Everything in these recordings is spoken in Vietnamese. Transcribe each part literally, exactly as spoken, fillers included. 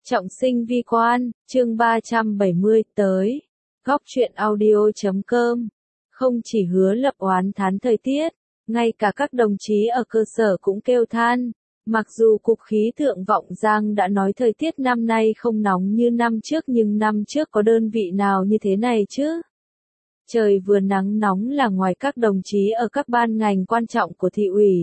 Trọng sinh vi quan, chương ba trăm bảy mươi, tới. Góc truyện audio chấm com. Không chỉ Hứa Lập oán thán thời tiết, ngay cả các đồng chí ở cơ sở cũng kêu than. Mặc dù Cục Khí tượng Vọng Giang đã nói thời tiết năm nay không nóng như năm trước, nhưng năm trước có đơn vị nào như thế này chứ? Trời vừa nắng nóng là ngoài các đồng chí ở các ban ngành quan trọng của thị ủy,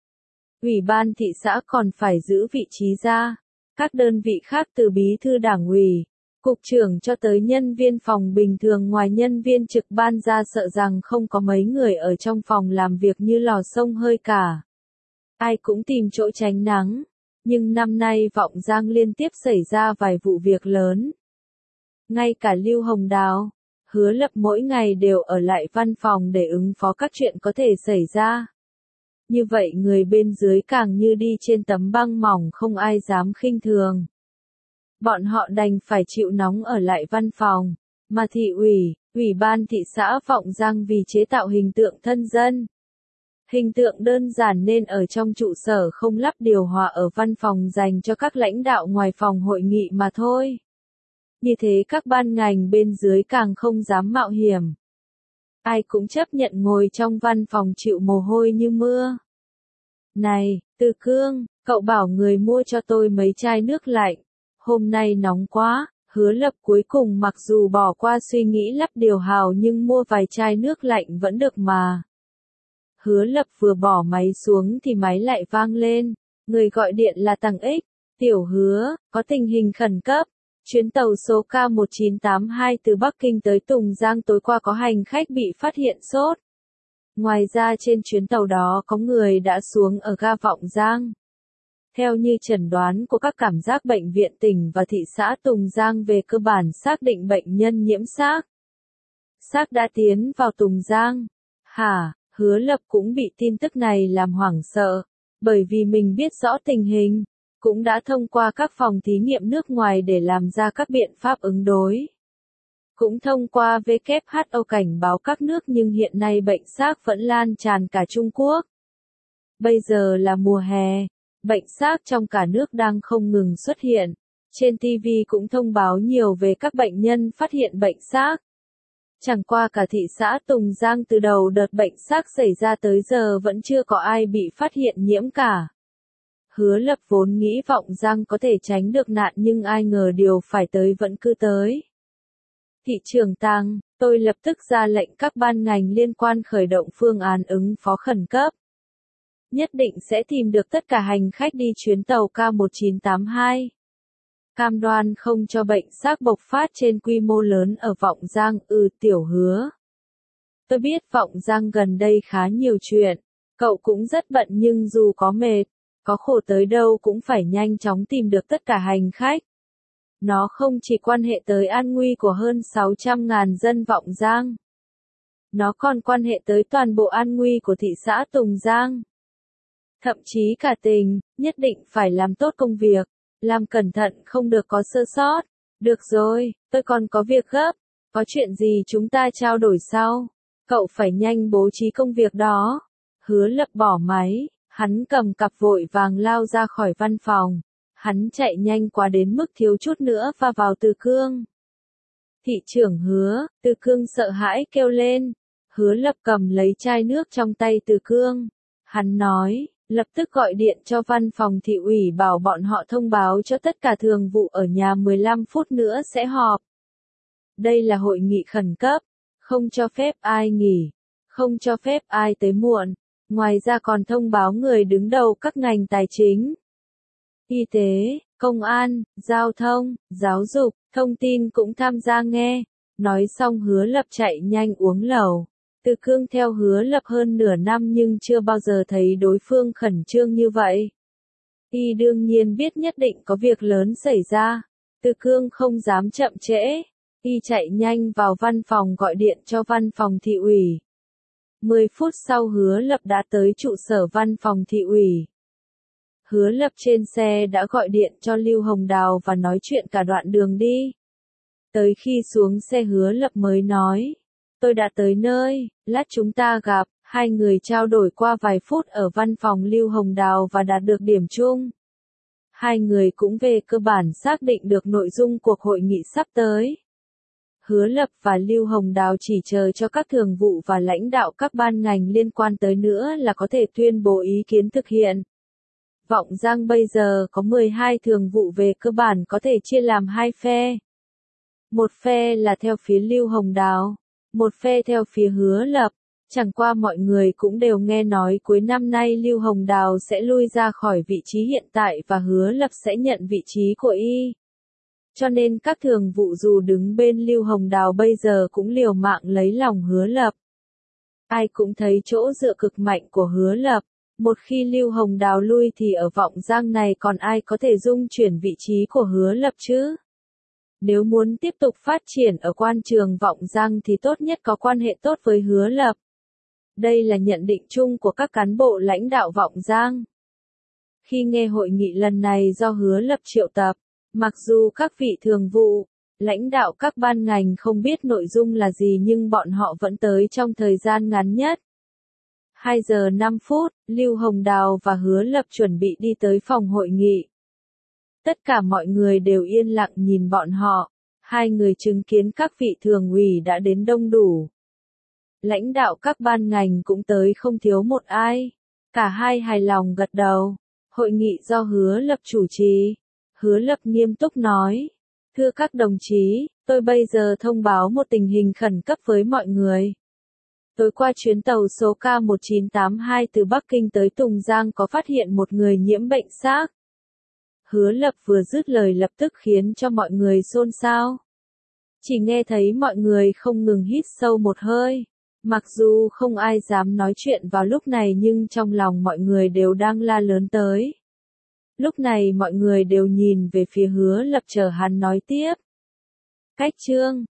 ủy ban thị xã còn phải giữ vị trí ra. Các đơn vị khác từ bí thư đảng ủy, cục trưởng cho tới nhân viên phòng bình thường ngoài nhân viên trực ban ra, sợ rằng không có mấy người ở trong phòng làm việc như lò xông hơi cả. Ai cũng tìm chỗ tránh nắng, nhưng năm nay Vọng Giang liên tiếp xảy ra vài vụ việc lớn. Ngay cả Lưu Hồng Đào, Hứa Lập mỗi ngày đều ở lại văn phòng để ứng phó các chuyện có thể xảy ra. Như vậy người bên dưới càng như đi trên tấm băng mỏng, không ai dám khinh thường. Bọn họ đành phải chịu nóng ở lại văn phòng, mà thị ủy, ủy ban thị xã Vọng Giang vì chế tạo hình tượng thân dân. Hình tượng đơn giản nên ở trong trụ sở không lắp điều hòa, ở văn phòng dành cho các lãnh đạo ngoài phòng hội nghị mà thôi. Như thế các ban ngành bên dưới càng không dám mạo hiểm. Ai cũng chấp nhận ngồi trong văn phòng chịu mồ hôi như mưa. Này, Từ Cương, cậu bảo người mua cho tôi mấy chai nước lạnh. Hôm nay nóng quá. Hứa Lập cuối cùng mặc dù bỏ qua suy nghĩ lắp điều hòa nhưng mua vài chai nước lạnh vẫn được mà. Hứa Lập vừa bỏ máy xuống thì máy lại vang lên. Người gọi điện là Tằng Ích. Tiểu Hứa, có tình hình khẩn cấp. Chuyến tàu số K một chín tám hai từ Bắc Kinh tới Tùng Giang tối qua có hành khách bị phát hiện sốt. Ngoài ra trên chuyến tàu đó có người đã xuống ở ga Vọng Giang. Theo như chẩn đoán của các cảm giác bệnh viện tỉnh và thị xã Tùng Giang, về cơ bản xác định bệnh nhân nhiễm SARS. SARS đã tiến vào Tùng Giang. Hả? Hứa Lập cũng bị tin tức này làm hoảng sợ, bởi vì mình biết rõ tình hình, cũng đã thông qua các phòng thí nghiệm nước ngoài để làm ra các biện pháp ứng đối. Cũng thông qua W H O cảnh báo các nước, nhưng hiện nay bệnh SARS vẫn lan tràn cả Trung Quốc. Bây giờ là mùa hè, bệnh SARS trong cả nước đang không ngừng xuất hiện. Trên ti vi cũng thông báo nhiều về các bệnh nhân phát hiện bệnh SARS. Chẳng qua cả thị xã Tùng Giang từ đầu đợt bệnh SARS xảy ra tới giờ vẫn chưa có ai bị phát hiện nhiễm cả. Hứa Lập vốn nghĩ Vọng Giang có thể tránh được nạn, nhưng ai ngờ điều phải tới vẫn cứ tới. Thị trưởng Tang, tôi lập tức ra lệnh các ban ngành liên quan khởi động phương án ứng phó khẩn cấp. Nhất định sẽ tìm được tất cả hành khách đi chuyến tàu K một chín tám hai. Cam đoan không cho bệnh SARS bộc phát trên quy mô lớn ở Vọng Giang. Ừ, Tiểu Hứa. Tôi biết Vọng Giang gần đây khá nhiều chuyện. Cậu cũng rất bận, nhưng dù có mệt, có khổ tới đâu cũng phải nhanh chóng tìm được tất cả hành khách. Nó không chỉ quan hệ tới an nguy của hơn sáu trăm ngàn dân Vọng Giang. Nó còn quan hệ tới toàn bộ an nguy của thị xã Tùng Giang. Thậm chí cả tỉnh, nhất định phải làm tốt công việc, làm cẩn thận, không được có sơ sót. Được rồi, tôi còn có việc gấp. Có chuyện gì chúng ta trao đổi sau. Cậu phải nhanh bố trí công việc đó. Hứa Lập bỏ máy, hắn cầm cặp vội vàng lao ra khỏi văn phòng. Hắn chạy nhanh quá đến mức thiếu chút nữa va vào Từ Cương. Thị trưởng Hứa, Từ Cương sợ hãi kêu lên. Hứa Lập cầm lấy chai nước trong tay Từ Cương. Hắn nói, lập tức gọi điện cho văn phòng thị ủy bảo bọn họ thông báo cho tất cả thường vụ ở nhà mười lăm phút nữa sẽ họp. Đây là hội nghị khẩn cấp, không cho phép ai nghỉ, không cho phép ai tới muộn. Ngoài ra còn thông báo người đứng đầu các ngành tài chính, y tế, công an, giao thông, giáo dục, thông tin cũng tham gia nghe. Nói xong Hứa Lập chạy nhanh uống lẩu. Từ Cương theo Hứa Lập hơn nửa năm nhưng chưa bao giờ thấy đối phương khẩn trương như vậy. Y đương nhiên biết nhất định có việc lớn xảy ra. Từ Cương không dám chậm trễ. Y chạy nhanh vào văn phòng gọi điện cho văn phòng thị ủy. Mười phút sau Hứa Lập đã tới trụ sở văn phòng thị ủy. Hứa Lập trên xe đã gọi điện cho Lưu Hồng Đào và nói chuyện cả đoạn đường đi. Tới khi xuống xe Hứa Lập mới nói. Tôi đã tới nơi, lát chúng ta gặp. Hai người trao đổi qua vài phút ở văn phòng Lưu Hồng Đào và đạt được điểm chung. Hai người cũng về cơ bản xác định được nội dung cuộc hội nghị sắp tới. Hứa Lập và Lưu Hồng Đào chỉ chờ cho các thường vụ và lãnh đạo các ban ngành liên quan tới nữa là có thể tuyên bố ý kiến thực hiện. Vọng Giang bây giờ có mười hai thường vụ về cơ bản có thể chia làm hai phe. Một phe là theo phía Lưu Hồng Đào, một phe theo phía Hứa Lập. Chẳng qua mọi người cũng đều nghe nói cuối năm nay Lưu Hồng Đào sẽ lui ra khỏi vị trí hiện tại và Hứa Lập sẽ nhận vị trí của y. Cho nên các thường vụ dù đứng bên Lưu Hồng Đào bây giờ cũng liều mạng lấy lòng Hứa Lập. Ai cũng thấy chỗ dựa cực mạnh của Hứa Lập. Một khi Lưu Hồng Đào lui thì ở Vọng Giang này còn ai có thể dung chuyển vị trí của Hứa Lập chứ? Nếu muốn tiếp tục phát triển ở quan trường Vọng Giang thì tốt nhất có quan hệ tốt với Hứa Lập. Đây là nhận định chung của các cán bộ lãnh đạo Vọng Giang. Khi nghe hội nghị lần này do Hứa Lập triệu tập, mặc dù các vị thường vụ, lãnh đạo các ban ngành không biết nội dung là gì nhưng bọn họ vẫn tới trong thời gian ngắn nhất. hai giờ năm phút, Lưu Hồng Đào và Hứa Lập chuẩn bị đi tới phòng hội nghị. Tất cả mọi người đều yên lặng nhìn bọn họ, hai người chứng kiến các vị thường ủy đã đến đông đủ. Lãnh đạo các ban ngành cũng tới không thiếu một ai. Cả hai hài lòng gật đầu. Hội nghị do Hứa Lập chủ trì. Hứa Lập nghiêm túc nói. Thưa các đồng chí, tôi bây giờ thông báo một tình hình khẩn cấp với mọi người. Tối qua chuyến tàu số K một chín tám hai từ Bắc Kinh tới Tùng Giang có phát hiện một người nhiễm bệnh xác. Hứa Lập vừa dứt lời lập tức khiến cho mọi người xôn xao. Chỉ nghe thấy mọi người không ngừng hít sâu một hơi. Mặc dù không ai dám nói chuyện vào lúc này nhưng trong lòng mọi người đều đang la lớn tới. Lúc này mọi người đều nhìn về phía Hứa Lập chờ hắn nói tiếp. Cách chương